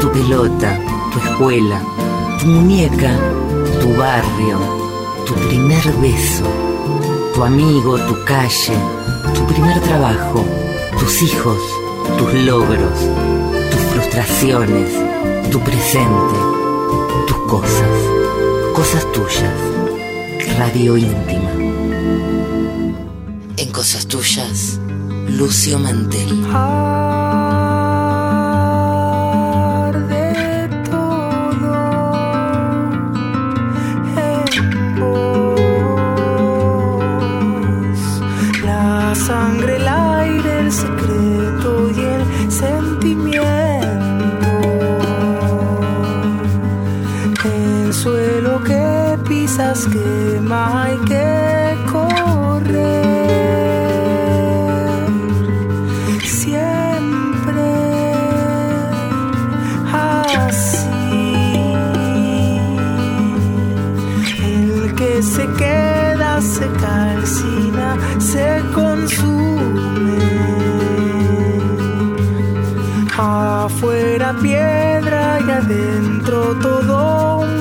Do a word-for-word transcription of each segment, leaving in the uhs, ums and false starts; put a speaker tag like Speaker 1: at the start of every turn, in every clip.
Speaker 1: Tu pelota, tu escuela, tu muñeca, tu barrio, tu primer beso, tu amigo, tu calle, tu primer trabajo, tus hijos, tus logros, tus frustraciones, tu presente, tus cosas, cosas tuyas. Radio íntima. En Cosas Tuyas, Lucio Mantel.
Speaker 2: Sangre, el aire, el secreto y el sentimiento. El suelo que pisas quema, hay que correr. Siempre así. El que se queda se calcina, se consume. Afuera piedra y adentro todo un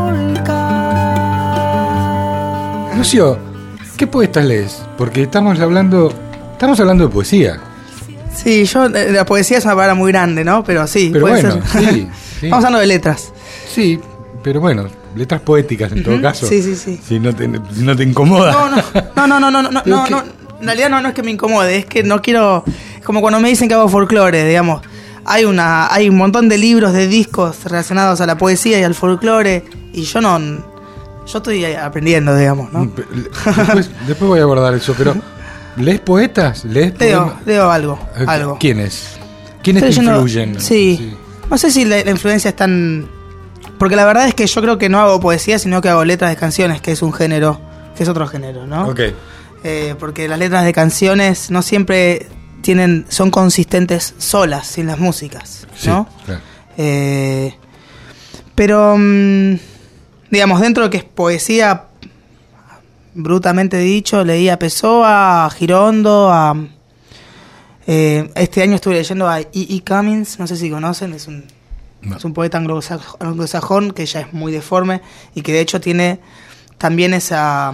Speaker 2: volcán.
Speaker 3: Lucio, ¿qué poetas lees? Porque estamos hablando, estamos hablando de poesía.
Speaker 4: Sí, yo, la poesía es una palabra muy grande, ¿no? Pero sí,
Speaker 3: Pero
Speaker 4: puede
Speaker 3: bueno,
Speaker 4: ser.
Speaker 3: sí, sí.
Speaker 4: Estamos hablando de letras.
Speaker 3: Sí, pero bueno, letras poéticas en todo
Speaker 4: Ujú,
Speaker 3: caso.
Speaker 4: sí, sí, sí.
Speaker 3: Si no te, si no te incomoda.
Speaker 4: No, no, no, no, no, no, no,
Speaker 3: Pero
Speaker 4: no,
Speaker 3: que-
Speaker 4: no, en realidad no, no es que me incomode, es que no quiero, es como cuando me dicen que hago folclore, digamos, hay una, hay un montón de libros, de discos relacionados a la poesía y al folclore, y yo no, yo estoy aprendiendo, digamos, ¿no?
Speaker 3: Después, después voy a abordar eso, pero ¿lees poetas? ¿Lees
Speaker 4: Leo,
Speaker 3: poemas?
Speaker 4: leo algo,
Speaker 3: Eh,
Speaker 4: algo.
Speaker 3: ¿Quiénes? ¿Quiénes
Speaker 4: Estoy
Speaker 3: te
Speaker 4: leyendo-
Speaker 3: influyen?
Speaker 4: Sí. No sé si la, la influencia es tan... Porque la verdad es que yo creo que no hago poesía, sino que hago letras de canciones, que es un género, que es otro género, ¿no?
Speaker 3: Ok.
Speaker 4: Eh, porque las letras de canciones no siempre tienen, son consistentes solas, sin las músicas,
Speaker 3: Sí,
Speaker 4: ¿no?
Speaker 3: claro.
Speaker 4: Eh, pero, mm, digamos, dentro de que es poesía, brutamente dicho, leí a Pessoa, a Girondo, a... eh, este año estuve leyendo a E E. Cummings, no sé si conocen, es un,
Speaker 3: No.
Speaker 4: es un poeta anglosaj- anglosajón que ya es muy deforme y que de hecho tiene también esa...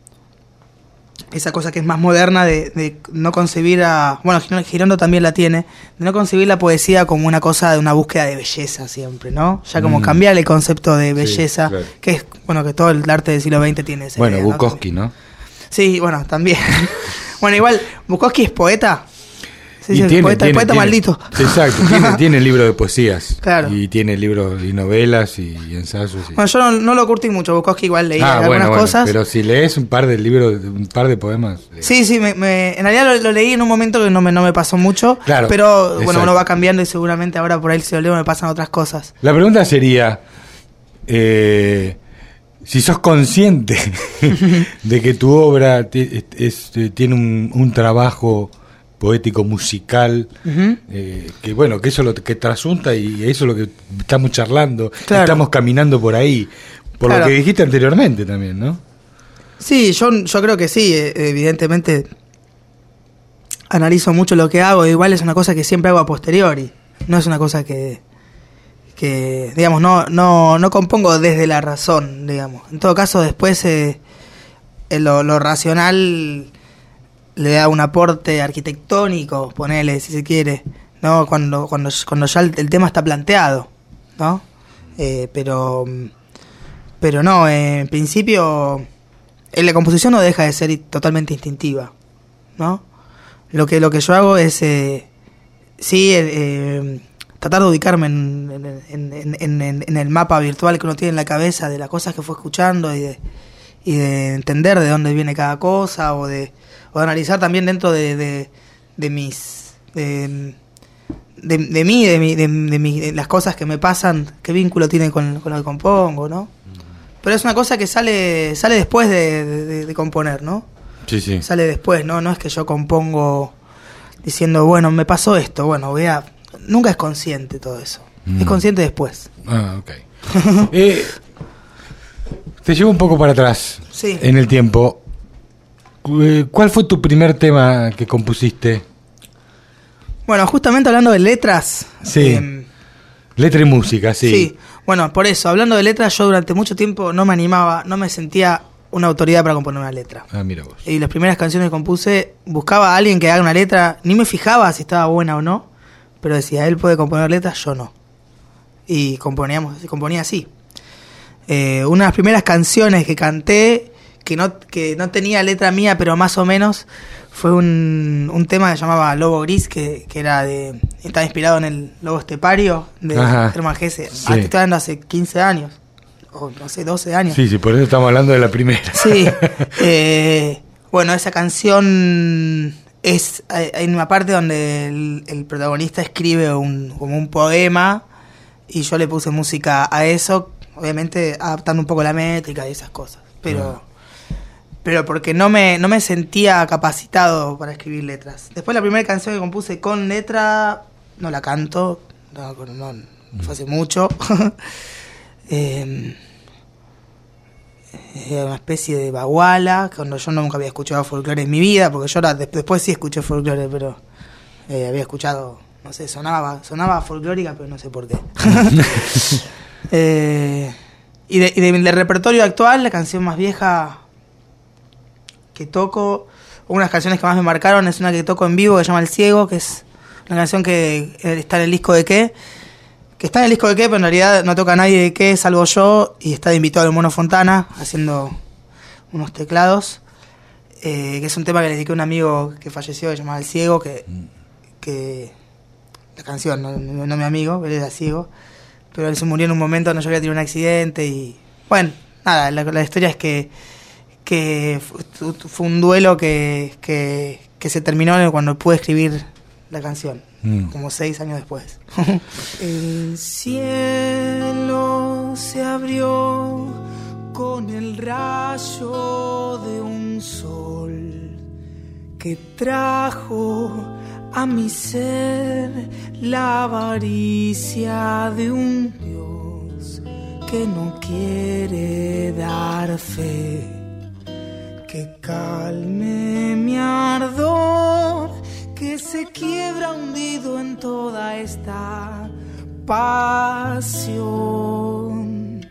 Speaker 4: esa cosa que es más moderna de, de no concebir a... Bueno, Gir- Girondo también la tiene, de no concebir la poesía como una cosa de una búsqueda de belleza siempre, ¿no? Ya como
Speaker 3: Mm.
Speaker 4: cambiar el concepto de belleza,
Speaker 3: claro.
Speaker 4: que es, bueno, que todo el arte del siglo veinte tiene esa
Speaker 3: Bueno,
Speaker 4: idea, ¿no?
Speaker 3: Bukowski, ¿no?
Speaker 4: Sí, bueno, también. Bueno, igual, Bukowski es poeta. Sí,
Speaker 3: Y
Speaker 4: sí,
Speaker 3: tiene-
Speaker 4: poeta,
Speaker 3: tiene-
Speaker 4: poeta
Speaker 3: tiene-
Speaker 4: maldito.
Speaker 3: Exacto, tiene, tiene libro de poesías.
Speaker 4: Claro.
Speaker 3: Y tiene libros y novelas y, y ensayos. y-
Speaker 4: Bueno, yo no, no lo curtí mucho, Bukowski igual leí
Speaker 3: ah,
Speaker 4: algunas
Speaker 3: bueno, bueno,
Speaker 4: cosas.
Speaker 3: pero si lees un par de libros, un par de poemas. eh,
Speaker 4: Sí, sí, me, me- en realidad lo, lo leí en un momento que no me, no me pasó mucho.
Speaker 3: Claro,
Speaker 4: pero bueno,
Speaker 3: exacto.
Speaker 4: uno va cambiando y seguramente ahora por ahí si lo leo me pasan otras cosas.
Speaker 3: La pregunta sería, eh, si sos consciente de que tu obra ti- es- es- tiene un, un trabajo poético musical,
Speaker 4: Ujú.
Speaker 3: eh, que bueno, que eso es lo que trasunta y eso es lo que estamos charlando,
Speaker 4: Claro.
Speaker 3: estamos caminando por ahí, por
Speaker 4: Claro.
Speaker 3: lo que dijiste anteriormente también, ¿no?
Speaker 4: Sí, yo, yo creo que sí, eh, evidentemente analizo mucho lo que hago, igual es una cosa que siempre hago a posteriori, no es una cosa que, que digamos, no, no, no compongo desde la razón, digamos. En todo caso, después eh, eh, lo, lo racional le da un aporte arquitectónico, ponele, si se quiere, ¿no? Cuando, cuando, cuando ya el, el tema está planteado, ¿no? Eh, pero, pero no, eh, en principio... Eh, la composición no deja de ser totalmente instintiva, ¿no? Lo que, lo que yo hago es, eh, sí, eh, eh, tratar de ubicarme en, en, en, en, en, en el mapa virtual que uno tiene en la cabeza de las cosas que fue escuchando y de, y de entender de dónde viene cada cosa o de, o de analizar también dentro de, de, de mis... De, de, de mí, de, mi, de, de, mi, de las cosas que me pasan, qué vínculo tiene con, con lo que compongo, ¿no? Pero es una cosa que sale sale después de, de, de componer, ¿no?
Speaker 3: Sí, sí.
Speaker 4: Sale después, ¿no? No es que yo compongo diciendo, bueno, me pasó esto, bueno, voy a... Nunca es consciente todo eso.
Speaker 3: Mm.
Speaker 4: Es consciente después.
Speaker 3: Ah, ok. eh, te llevo un poco para atrás
Speaker 4: Sí.
Speaker 3: en el tiempo. Eh, ¿Cuál fue tu primer tema que compusiste?
Speaker 4: Bueno, justamente hablando de letras,
Speaker 3: Sí.
Speaker 4: eh,
Speaker 3: Letra y música, sí.
Speaker 4: Sí, bueno, por eso, hablando de letras, yo durante mucho tiempo no me animaba, no me sentía una autoridad para componer una letra.
Speaker 3: Ah, mira vos.
Speaker 4: Y las primeras canciones que compuse, buscaba a alguien que haga una letra, ni me fijaba si estaba buena o no, pero decía, él puede componer letras, yo no. Y componíamos, componía así. Eh, una de las primeras canciones que canté, que no, que no tenía letra mía, pero más o menos, fue un, un tema que se llamaba Lobo Gris, que, que era de estaba inspirado en el Lobo Estepario de
Speaker 3: Ajá.
Speaker 4: Hermann Hesse.
Speaker 3: Sí.
Speaker 4: Ah, te estoy hablando hace quince años, o no sé, doce años.
Speaker 3: Sí, sí, por eso estamos hablando de la primera.
Speaker 4: Sí. Eh, bueno, esa canción es... Hay, hay una parte donde el, el protagonista escribe un, como un poema y yo le puse música a eso, obviamente adaptando un poco la métrica y esas cosas. Pero... Ah. Pero porque no me, no me sentía capacitado para escribir letras. Después la primera canción que compuse con letra, no la canto, no, no, no fue hace mucho. eh, era una especie de baguala, cuando yo nunca había escuchado folclore en mi vida, porque yo la, después sí escuché folclore, pero eh, había escuchado, no sé, sonaba, sonaba folclórica, pero no sé por qué. eh, y de, y de, del repertorio actual, la canción más vieja que toco, unas canciones que más me marcaron es una que toco en vivo que se llama El Ciego, que es una canción que está en el disco de Qué, que está en el disco de Qué, pero en realidad no toca nadie de Qué, salvo yo, y está de invitado el Mono Fontana haciendo unos teclados, eh, que es un tema que le dediqué a un amigo que falleció, que se llamaba El Ciego, que, que la canción, no, no, no mi amigo, él era ciego, pero él se murió en un momento donde yo había tenido un accidente y bueno, nada, la, la historia es que que fue un duelo que, que, que se terminó cuando pude escribir la canción, mm. como seis años después. El cielo se abrió con el rayo de un sol que trajo a mi ser la avaricia de un Dios que no quiere dar fe. Que calme mi ardor, que se quiebra hundido en toda esta pasión.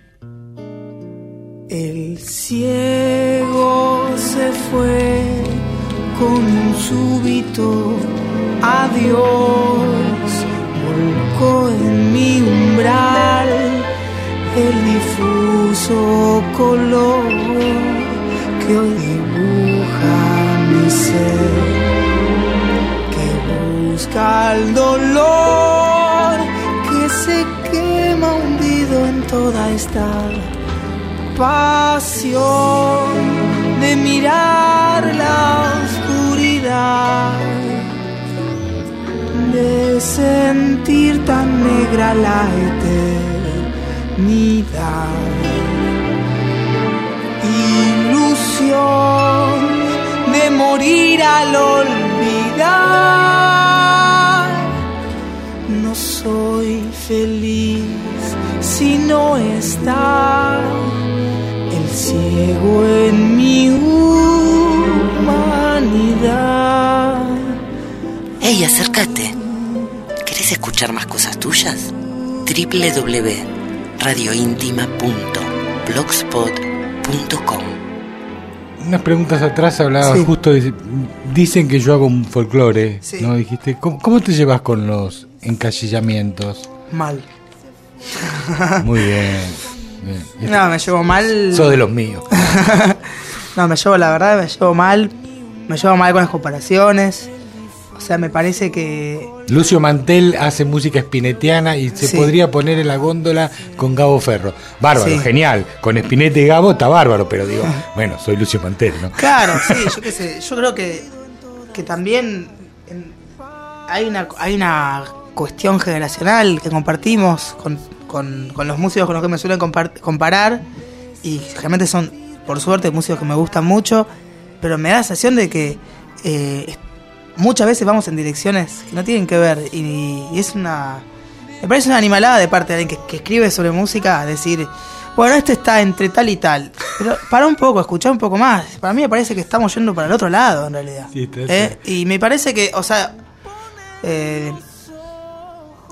Speaker 4: El ciego se fue con un súbito adiós, volcó en mi umbral el difuso color que hoy dibuja mi ser, que busca el dolor, que se quema hundido en toda esta pasión de mirar la oscuridad, de sentir tan negra la eternidad. De morir al olvidar. No soy feliz si no está el ciego en mi humanidad.
Speaker 1: Ey, acércate. ¿Querés escuchar más cosas tuyas? doble u doble u doble u punto radio íntima punto blogspot punto com.
Speaker 3: Unas preguntas atrás hablaba sí. justo de, dicen que yo hago un folclore, sí. ¿no? Dijiste, ¿cómo, ¿cómo te llevas con los encasillamientos?
Speaker 4: Mal.
Speaker 3: Muy bien, bien.
Speaker 4: No, me llevo mal.
Speaker 3: Sos de los míos.
Speaker 4: No, me llevo, la verdad, me llevo mal. Me llevo mal con las comparaciones. O sea, me parece que...
Speaker 3: Lucio Mantel hace música spinettiana y se sí. podría poner en la góndola con Gabo Ferro. Bárbaro, sí. genial. Con Spinetta y Gabo está bárbaro, pero digo, bueno, soy Lucio Mantel, ¿no?
Speaker 4: Claro, sí, yo qué sé. Yo creo que, que también en, hay, una, hay una cuestión generacional que compartimos con, con, con los músicos con los que me suelen compar- comparar y realmente son, por suerte, músicos que me gustan mucho, pero me da la sensación de que... Eh, muchas veces vamos en direcciones que no tienen que ver y, y es una... Me parece una animalada de parte de alguien que, que escribe sobre música, decir, bueno, esto está entre tal y tal. Pero para un poco, escuchar un poco más. Para mí me parece que estamos yendo para el otro lado, en realidad. Sí, ¿Eh? Y me parece que, o sea, eh,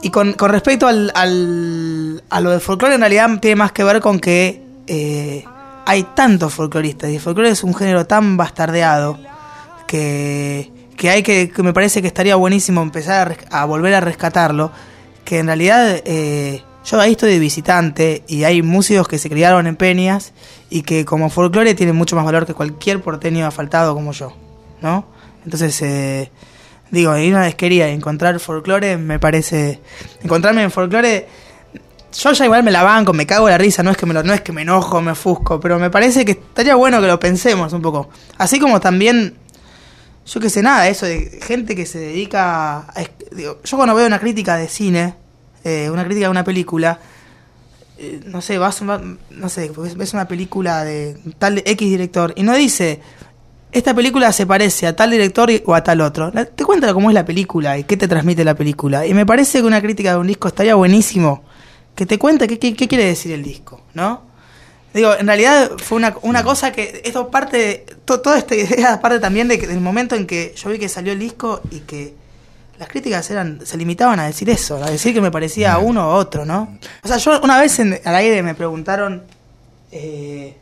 Speaker 4: y con, con respecto al, al, a lo del folclore, en realidad tiene más que ver con que eh, hay tantos folcloristas, y el folclore es un género tan bastardeado que, que hay que, que me parece que estaría buenísimo empezar a, a volver a rescatarlo, que en realidad eh, yo ahí estoy de visitante y hay músicos que se criaron en peñas y que como folclore tienen mucho más valor que cualquier porteño asfaltado como yo, ¿no? Entonces, eh, digo, ir a una disquería y encontrar folclore me parece... Encontrarme en folclore... Yo ya igual me la banco, me cago de la risa, no es que me lo, no es que me enojo, me ofusco, pero me parece que estaría bueno que lo pensemos un poco. Así como también, yo qué sé, nada, eso de gente que se dedica a... Digo, yo cuando veo una crítica de cine, eh, una crítica de una película, eh, no sé, vas, va, no sé, ves una película de tal X director y no dice... Esta película se parece a tal director o a tal otro. Te cuenta cómo es la película y qué te transmite la película. Y me parece que una crítica de un disco estaría buenísimo. Que te cuente qué, qué, qué quiere decir el disco, ¿no? Digo, en realidad fue una, una cosa que... Esto parte... To, toda esta idea parte también de que, del momento en que yo vi que salió el disco y que las críticas eran se limitaban a decir eso. A decir que me parecía a uno o otro, ¿no? O sea, yo una vez en, al aire me preguntaron... Eh,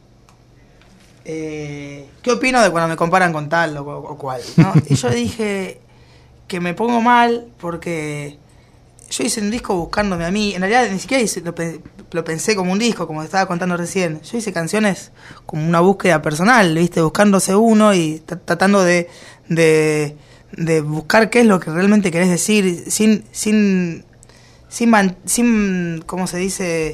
Speaker 4: Eh, ¿qué opino de cuando me comparan con tal o, o cual, ¿no? Y yo dije que me pongo mal porque yo hice un disco buscándome a mí. En realidad ni siquiera hice, lo, lo pensé como un disco, como estaba contando recién. Yo hice canciones como una búsqueda personal, ¿viste? Buscándose uno y t- tratando de, de, de buscar qué es lo que realmente querés decir sin, sin, sin, man, sin ¿cómo se dice?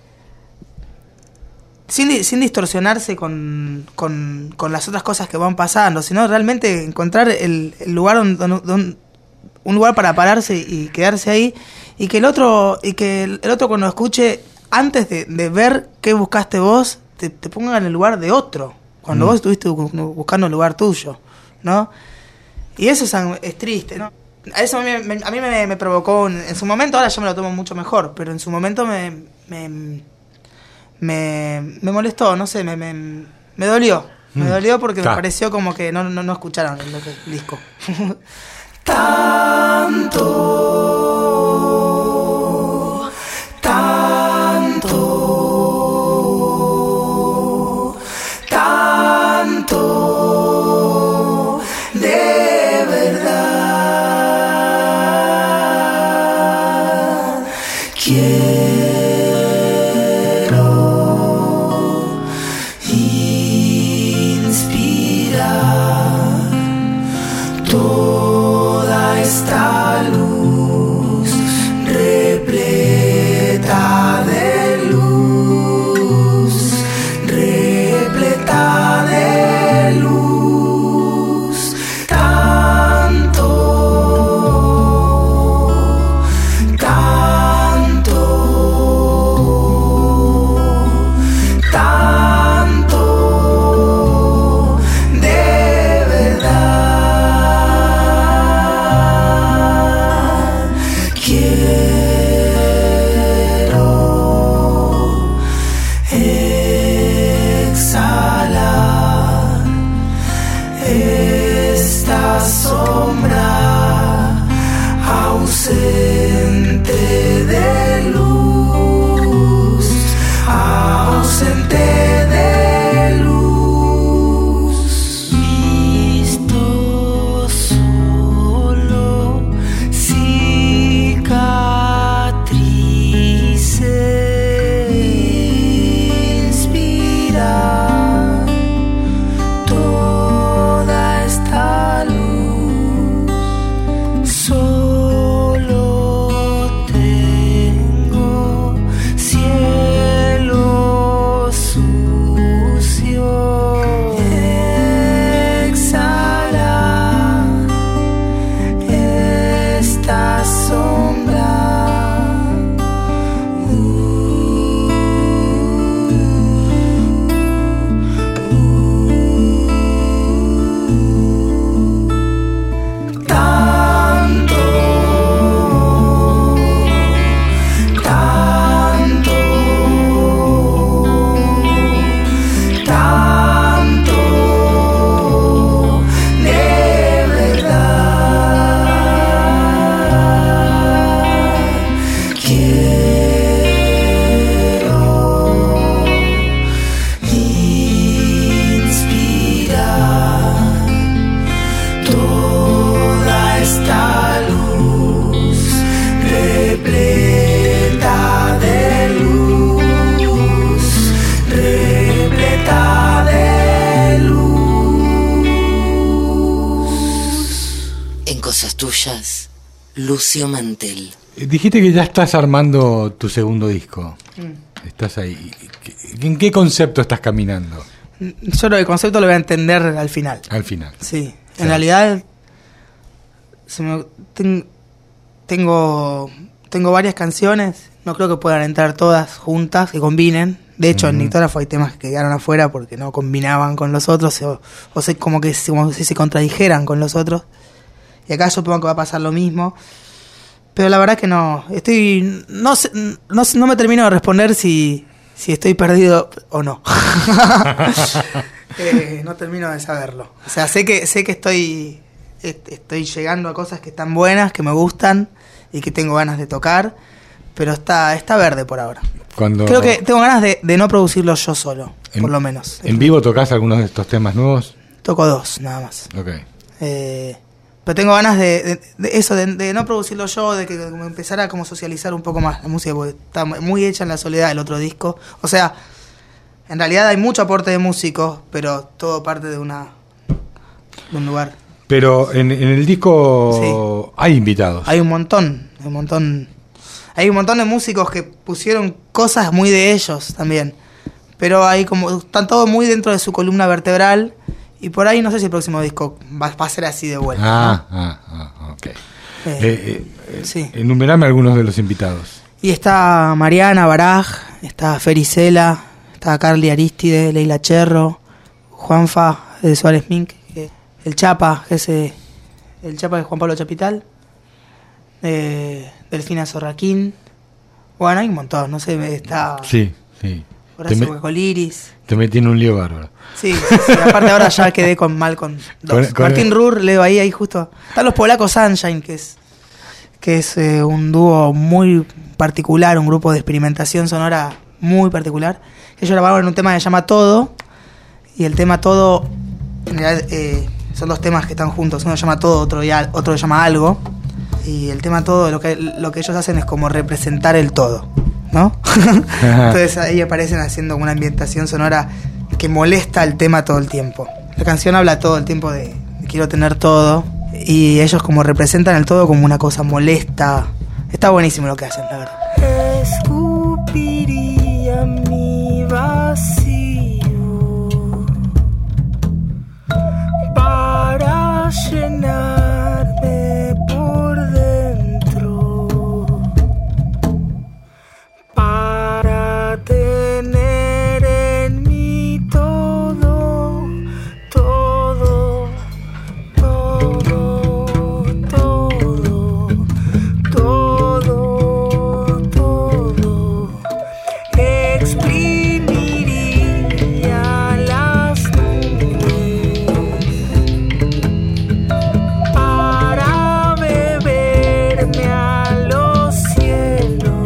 Speaker 4: Sin, sin distorsionarse con, con, con las otras cosas que van pasando, sino realmente encontrar el, el lugar donde, donde, un lugar para pararse y quedarse ahí, y que el otro y que el otro cuando escuche, antes de, de ver qué buscaste vos, te, te ponga en el lugar de otro, cuando mm. vos estuviste buscando el lugar tuyo, ¿no? Y eso es, es triste, ¿no? Eso a mí, me, a mí me, me provocó en, en su momento. Ahora yo me lo tomo mucho mejor, pero en su momento me... me Me, me molestó, no sé, me, me, me dolió. Me dolió porque
Speaker 3: Ta.
Speaker 4: me pareció como que no, no, no escucharon el, el disco.
Speaker 2: Tanto, tanto, tanto, de verdad. Quiero toda esta luz repleta de luz, repleta de luz, tanto, tanto,
Speaker 1: tuyas, Lucio Mantel.
Speaker 3: Dijiste que ya estás armando tu segundo disco. Mm. Estás ahí. ¿En qué concepto estás caminando?
Speaker 4: Yo el concepto lo voy a entender al final.
Speaker 3: Al final.
Speaker 4: Sí. En
Speaker 3: ¿sabes?
Speaker 4: realidad se me, ten, tengo tengo varias canciones. No creo que puedan entrar todas juntas, que combinen. De hecho, uh-huh. en Nictógrafo hay temas que quedaron afuera porque no combinaban con los otros, o, o se, como que como si se contradijeran con los otros. Y acá supongo que va a pasar lo mismo. Pero la verdad que no. Estoy. No sé, no, no me termino de responder si, si estoy perdido o no. eh, no termino de saberlo. O sea, sé que, sé que estoy, estoy llegando a cosas que están buenas, que me gustan y que tengo ganas de tocar. Pero está, está verde por ahora. Cuando... Creo que tengo ganas de, de no producirlo yo solo,
Speaker 3: en,
Speaker 4: por lo menos.
Speaker 3: ¿En vivo tocas algunos de estos temas nuevos?
Speaker 4: Toco dos, nada más.
Speaker 3: Ok.
Speaker 4: Eh, pero tengo ganas de, de, de eso, de, de no producirlo yo, de que me empezara a como socializar un poco más la música, porque está muy hecha en la soledad el otro disco. O sea, en realidad hay mucho aporte de músicos, pero todo parte de una de un lugar.
Speaker 3: Pero en, en el disco sí. hay invitados.
Speaker 4: Hay un montón, hay un montón... Hay un montón de músicos que pusieron cosas muy de ellos también. Pero hay como están todos muy dentro de su columna vertebral. Y por ahí no sé si el próximo disco va, va a ser así de vuelta.
Speaker 3: Ah,
Speaker 4: ¿no?
Speaker 3: ah, ah, ok. Eh,
Speaker 4: eh,
Speaker 3: eh,
Speaker 4: sí.
Speaker 3: Enumerame algunos de los invitados.
Speaker 4: Y está Mariana Baraj, está Fericela, está Carly Aristide, Leila Cherro, Juanfa de Suárez Mink, el Chapa, que es eh, el Chapa de Juan Pablo Chapital. Eh, Delfina Sorraquín. Bueno, hay un montón, no sé, está...
Speaker 3: Sí, sí.
Speaker 4: Horacio Huecoliris.
Speaker 3: Te metí en un lío bárbaro.
Speaker 4: Sí, sí, sí, aparte ahora ya quedé con mal con dos. Con, con Martín el... Rur, leo ahí, ahí justo. Están los polacos Sunshine, que es que es eh, un dúo muy particular, un grupo de experimentación sonora muy particular. Ellos grabaron en un tema que se llama Todo, y el tema Todo, en realidad eh, son dos temas que están juntos. Uno se llama Todo, otro, ya, otro se llama Algo. Y el tema Todo, lo que, lo que ellos hacen es como representar el todo, ¿no? Entonces ahí aparecen haciendo una ambientación sonora que molesta el tema todo el tiempo. La canción habla todo el tiempo de, de quiero tener todo, y ellos como representan el todo como una cosa molesta. Está buenísimo lo que hacen, la verdad.
Speaker 2: Escupiría mi vacío para llenarme por dentro, para tener en mí todo, todo, todo, todo, todo, todo. Exprimiría las nubes para beberme a los cielos.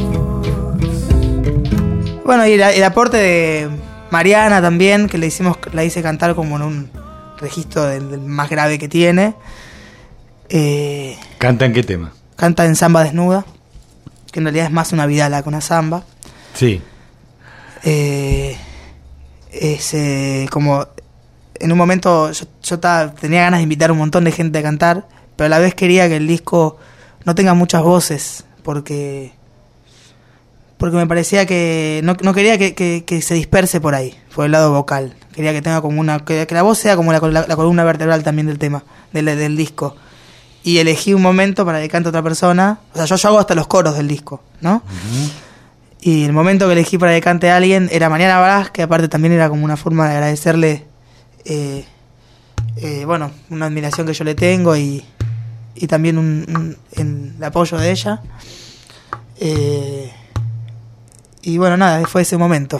Speaker 4: Bueno, y el, el aporte de Mariana también, que le hicimos, la hice cantar como en un registro del, del más grave que tiene. Eh,
Speaker 3: ¿Canta en qué tema?
Speaker 4: Canta en Samba Desnuda, que en realidad es más una vidala que una samba.
Speaker 3: Sí.
Speaker 4: Eh, es eh, como en un momento yo, yo ta, tenía ganas de invitar a un montón de gente a cantar, pero a la vez quería que el disco no tenga muchas voces, porque porque me parecía que no, no quería que, que, que se disperse por ahí, por el lado vocal. Quería que tenga como una que, que la voz sea como la, la, la columna vertebral también del tema, del, del disco. Y elegí un momento para que cante otra persona. O sea, yo, yo hago hasta los coros del disco, ¿no? Uh-huh. Y el momento que elegí para que cante a alguien era Mariana Baraj, que aparte también era como una forma de agradecerle, eh, eh, bueno, una admiración que yo le tengo y, y también un, un, en el apoyo de ella. Eh, y bueno, nada, fue ese momento.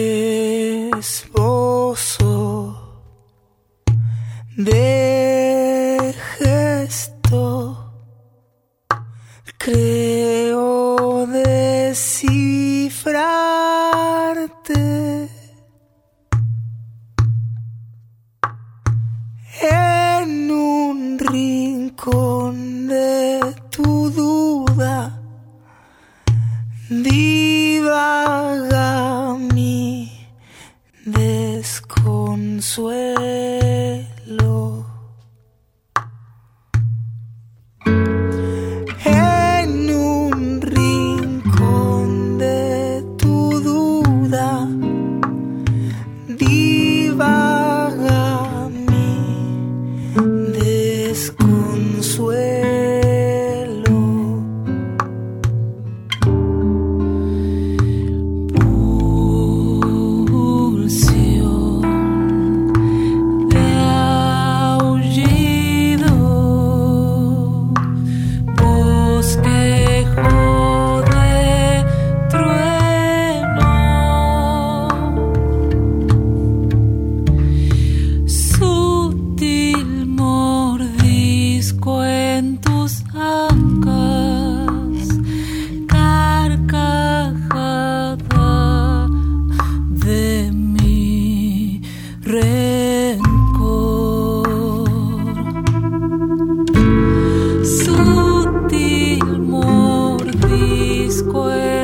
Speaker 2: Esbozo de gesto, creo descifrarte en un rincón de tu duda. Divaga mi desconsuelo.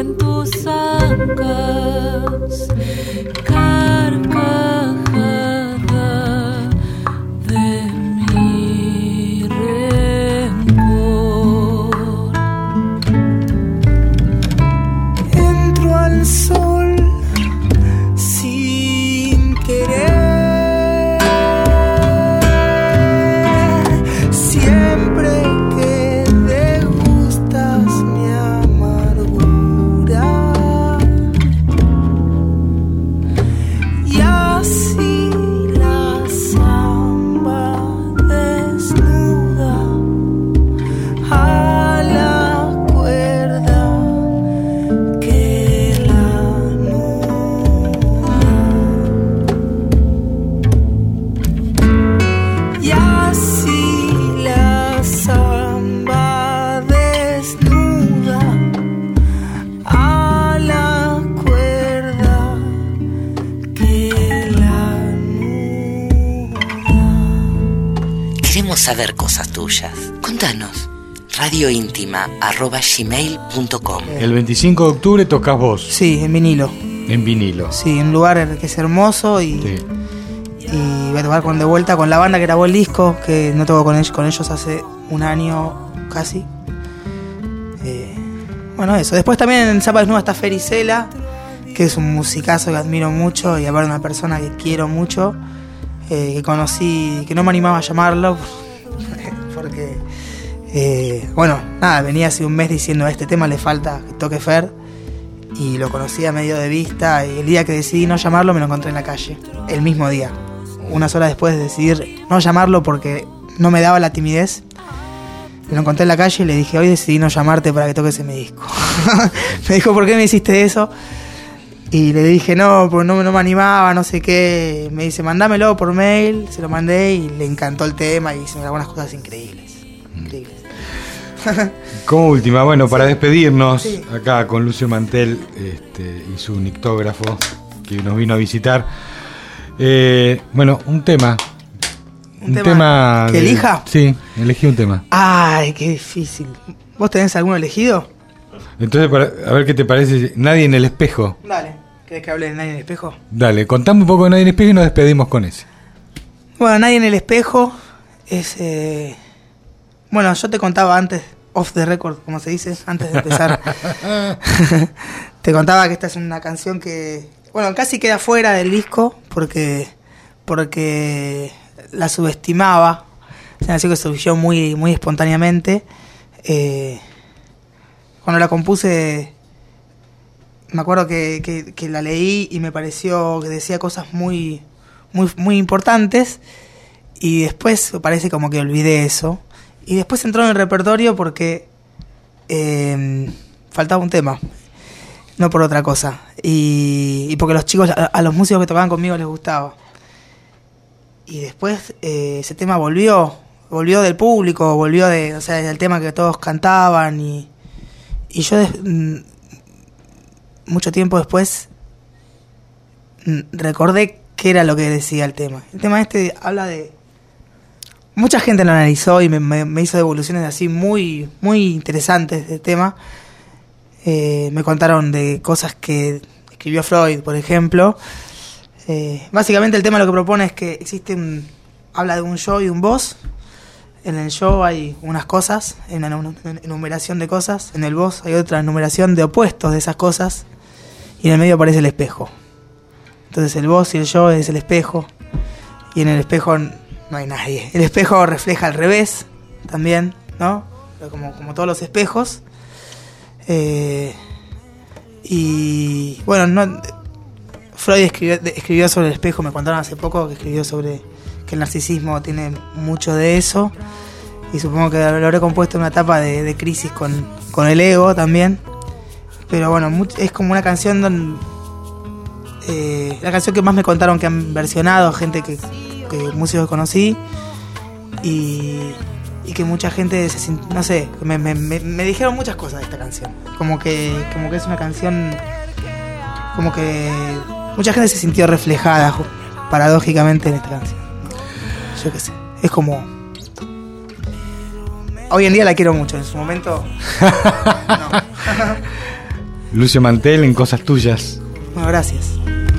Speaker 5: en tus ancas, carcajada de mi rencor.
Speaker 2: Entro al sol sin querer, siempre que degustas mi amargura, y así la samba desnuda a la cuerda que la nuda, y así la samba desnuda a la cuerda que la nuda.
Speaker 1: Queremos saber cosas tuyas. Contanos. radioíntima arroba gmail punto com.
Speaker 3: El veinticinco de octubre tocas vos,
Speaker 4: Sí, en vinilo.
Speaker 3: en vinilo.
Speaker 4: Sí, un lugar que es hermoso y,
Speaker 3: Sí.
Speaker 4: y voy a tocar con de vuelta con la banda que grabó el disco, que no toco con ellos, con ellos hace un año casi. Eh, bueno, eso. Después también en Zapa Desnuda está Fericela, que es un musicazo que admiro mucho y aparte una persona que quiero mucho, eh, que conocí, que no me animaba a llamarlo porque, eh, bueno, nada, venía hace un mes diciendo a este tema le falta que toque Fer y lo conocí a medio de vista y el día que decidí no llamarlo me lo encontré en la calle, el mismo día, unas horas después de decidir no llamarlo porque no me daba la timidez. Me lo encontré en la calle y le dije, hoy decidí no llamarte para que toques en mi disco. Me dijo, ¿por qué me hiciste eso? Y le dije, no, porque no, no me animaba, no sé qué. Me dice, mandámelo por mail. Se lo mandé y le encantó el tema y hizo algunas cosas increíbles. Increíbles.
Speaker 3: Como última, bueno, para despedirnos,
Speaker 4: Sí.
Speaker 3: acá con Lucio Mantel este, y su nictógrafo que nos vino a visitar. Eh, bueno, un tema.
Speaker 4: ¿Un tema que
Speaker 3: de-
Speaker 4: elija?
Speaker 3: Sí, elegí un tema.
Speaker 4: Ay, qué difícil. ¿Vos tenés alguno elegido?
Speaker 3: Entonces, para, a ver qué te parece. Nadie en el espejo.
Speaker 4: Dale. ¿Querés que hable de Nadie en el Espejo?
Speaker 3: Dale, contame un poco de Nadie en el espejo y nos despedimos con ese.
Speaker 4: Bueno, Nadie en el Espejo es... eh, Bueno, yo te contaba antes, off the record, como se dice, antes de empezar. Te contaba que esta es una canción que, bueno, casi queda fuera del disco porque porque la subestimaba. Es una canción que surgió muy, muy espontáneamente. Eh, cuando la compuse, me acuerdo que, que, que la leí y me pareció que decía cosas muy, muy, muy importantes. Y después parece como que olvidé eso. Y después entró en el repertorio porque eh, faltaba un tema, no por otra cosa. Y, y porque los chicos, a, a los músicos que tocaban conmigo les gustaba. Y después eh, ese tema volvió, volvió del público, volvió de, o sea, del tema que todos cantaban. Y, y yo des, mm, mucho tiempo después mm, recordé qué era lo que decía el tema. El tema este habla de... Mucha gente lo analizó y me, me, me hizo devoluciones así muy, muy interesantes del tema. Eh, me contaron de cosas que escribió Freud, por ejemplo. Eh, básicamente el tema lo que propone es que existe un... Habla de un yo y un vos. En el yo hay unas cosas, hay una, una enumeración de cosas. En el vos hay otra enumeración de opuestos de esas cosas. Y en el medio aparece el espejo. Entonces el vos y el yo es el espejo. Y en el espejo... no hay nadie. El espejo refleja al revés también, ¿no? Como, como todos los espejos. Eh, y bueno, no, Freud escribió, escribió sobre el espejo, me contaron hace poco que escribió sobre que el narcisismo tiene mucho de eso. Y supongo que lo habré compuesto en una etapa de, de crisis con, con el ego también. Pero bueno, much, es como una canción donde... Eh, la canción que más me contaron que han versionado, gente que... que músicos que conocí y, y que mucha gente se sint, no sé, me, me, me, me dijeron muchas cosas de esta canción, como que como que es una canción como que mucha gente se sintió reflejada paradójicamente en esta canción. Yo qué sé, es como hoy en día la quiero mucho, en su momento no.
Speaker 3: Lucio Mantel en Cosas Tuyas.
Speaker 4: Bueno, gracias.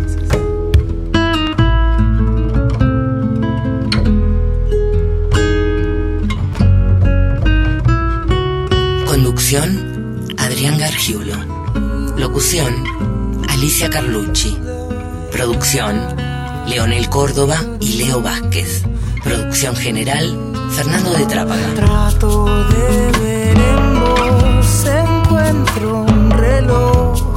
Speaker 1: Conducción, Adrián Gargiulo. Locución, Alicia Carlucci. Producción, Leonel Córdoba y Leo Vázquez. Producción general, Fernando de Trápaga.
Speaker 2: Trato de ver en vos, encuentro un reloj